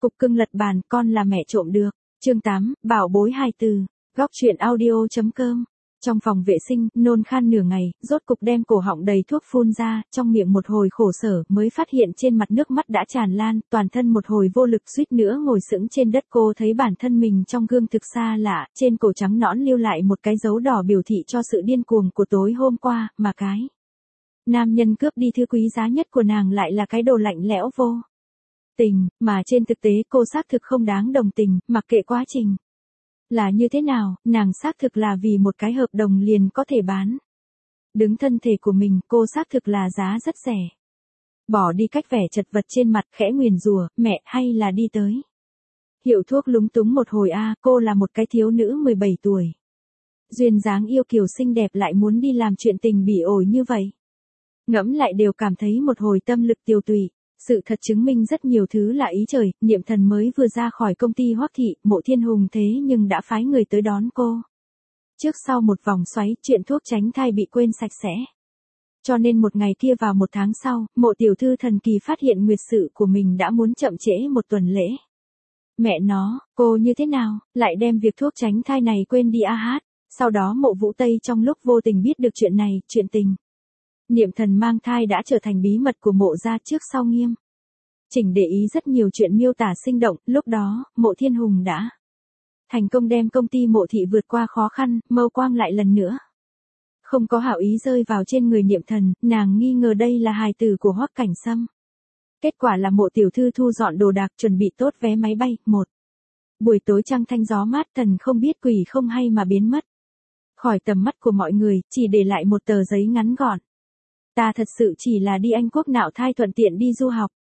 Cục cưng lật bàn, con là mẹ trộm được. Chương 8, bảo bối hai từ. Góc truyện audio.com. Trong phòng vệ sinh, nôn khan nửa ngày, rốt cục đem cổ họng đầy thuốc phun ra, trong miệng một hồi khổ sở, mới phát hiện trên mặt nước mắt đã tràn lan, toàn thân một hồi vô lực suýt nữa ngồi sững trên đất. Cô thấy bản thân mình trong gương thực xa lạ, trên cổ trắng nõn lưu lại một cái dấu đỏ biểu thị cho sự điên cuồng của tối hôm qua, mà cái nam nhân cướp đi thứ quý giá nhất của nàng lại là cái đồ lạnh lẽo vô tình, mà trên thực tế cô xác thực không đáng đồng tình, mặc kệ quá trình là như thế nào, nàng xác thực là vì một cái hợp đồng liền có thể bán đứng thân thể của mình, cô xác thực là giá rất rẻ. Bỏ đi cách vẻ chật vật trên mặt, khẽ nguyền rủa, mẹ, hay là đi tới hiệu thuốc lúng túng một hồi cô là một cái thiếu nữ 17 tuổi. Duyên dáng yêu kiều xinh đẹp lại muốn đi làm chuyện tình bỉ ổi như vậy. Ngẫm lại đều cảm thấy một hồi tâm lực tiêu tụy. Sự thật chứng minh rất nhiều thứ là ý trời, Niệm Thần mới vừa ra khỏi công ty Hoắc Thị, Mộ Thiên Hùng thế nhưng đã phái người tới đón cô. Trước sau một vòng xoáy, chuyện thuốc tránh thai bị quên sạch sẽ. Cho nên một ngày kia vào một tháng sau, Mộ tiểu thư thần kỳ phát hiện nguyệt sự của mình đã muốn chậm trễ một tuần lễ. Mẹ nó, cô như thế nào, lại đem việc thuốc tránh thai này quên đi hát. Sau đó Mộ Vũ Tây trong lúc vô tình biết được chuyện này, chuyện tình Niệm Thần mang thai đã trở thành bí mật của Mộ gia trước sau nghiêm chỉnh để ý rất nhiều chuyện miêu tả sinh động. Lúc đó, Mộ Thiên Hùng đã thành công đem công ty Mộ Thị vượt qua khó khăn, mâu quang lại lần nữa không có hảo ý rơi vào trên người Niệm Thần, nàng nghi ngờ đây là hài tử của Hoắc Cảnh Sâm. Kết quả là Mộ tiểu thư thu dọn đồ đạc chuẩn bị tốt vé máy bay. Một buổi tối trăng thanh gió mát, thần không biết quỷ không hay mà biến mất khỏi tầm mắt của mọi người, chỉ để lại một tờ giấy ngắn gọn. Ta thật sự chỉ là đi Anh Quốc nạo thai thuận tiện đi du học.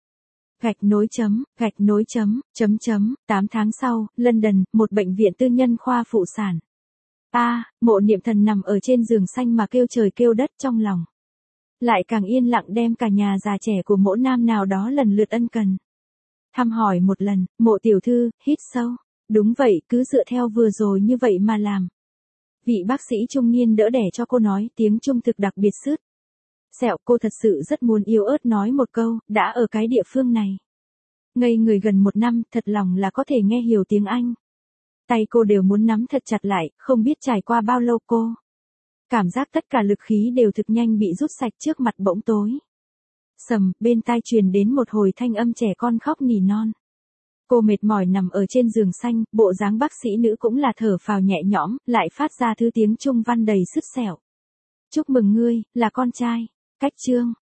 Gạch nối chấm. 8 tháng sau, London, một bệnh viện tư nhân khoa phụ sản. Mộ Niệm Thần nằm ở trên giường xanh mà kêu trời kêu đất, trong lòng lại càng yên lặng, đem cả nhà già trẻ của mỗi nam nào đó lần lượt ân cần thăm hỏi một lần. Mộ tiểu thư, hít sâu. Đúng vậy, cứ dựa theo vừa rồi như vậy mà làm. Vị bác sĩ trung niên đỡ đẻ cho cô nói, tiếng Trung thực đặc biệt sứt sẹo. Cô thật sự rất muốn yếu ớt nói một câu, đã ở cái địa phương này ngây người gần một năm, thật lòng là có thể nghe hiểu tiếng Anh. Tay cô đều muốn nắm thật chặt lại, không biết trải qua bao lâu cô cảm giác tất cả lực khí đều thực nhanh bị rút sạch. Trước mặt bỗng tối sầm, bên tai truyền đến một hồi thanh âm trẻ con khóc nỉ non. Cô mệt mỏi nằm ở trên giường xanh, bộ dáng bác sĩ nữ cũng là thở phào nhẹ nhõm, lại phát ra thứ tiếng Trung văn đầy sứt sẹo. Chúc mừng ngươi, là con trai. Cách chương